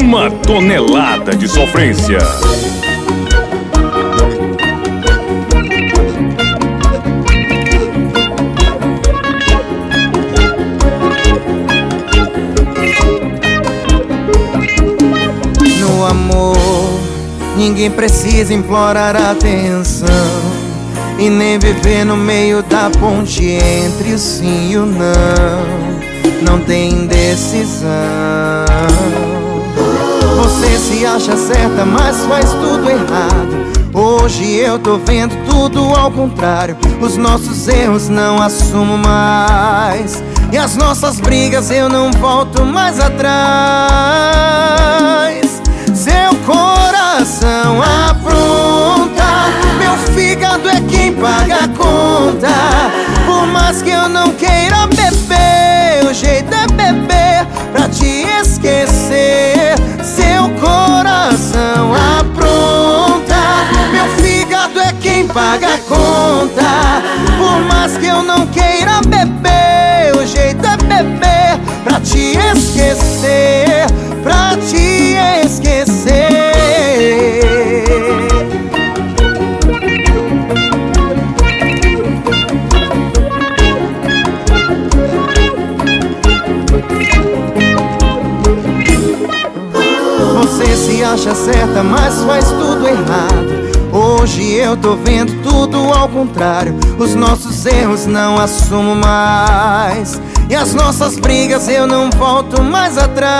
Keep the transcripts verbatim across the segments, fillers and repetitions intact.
Uma tonelada de sofrência. No amor, ninguém precisa implorar atenção e nem viver no meio da ponte entre o sim e o não. Não tem indecisão. Você se acha certa, mas faz tudo errado. Hoje eu tô vendo tudo ao contrário. Os nossos erros não assumo mais, e as nossas brigas eu não volto mais atrás. Seu coração apronta, meu fígado é quem paga a conta. Por mais que eu não queira beber, o jeito é beber pra te esquecer. Seu coração apronta, meu fígado é quem paga a conta. Por mais que eu não queira beber, o jeito é beber pra te esquecer, pra te esquecer. Você se acha certa, mas faz tudo errado. Hoje eu tô vendo tudo ao contrário. Os nossos erros não assumo mais, e as nossas brigas eu não volto mais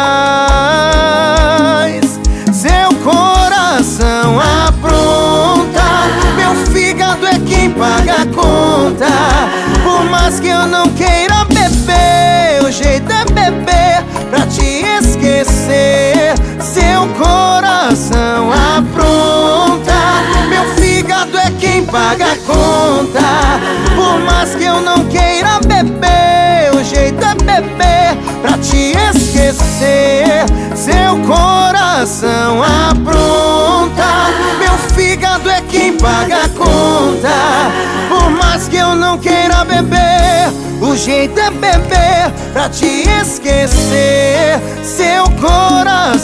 atrás. Seu coração apronta, meu fígado é quem paga a conta. Por mais que eu não queira beber, o jeito é beber pra te esquecer. Seu coração apronta, meu fígado é quem paga a conta. Por mais que eu não queira beber, o jeito é beber pra te esquecer. Seu coração apronta, meu fígado é quem paga a conta. Por mais que eu não queira beber, o jeito é beber pra te esquecer. Seu coração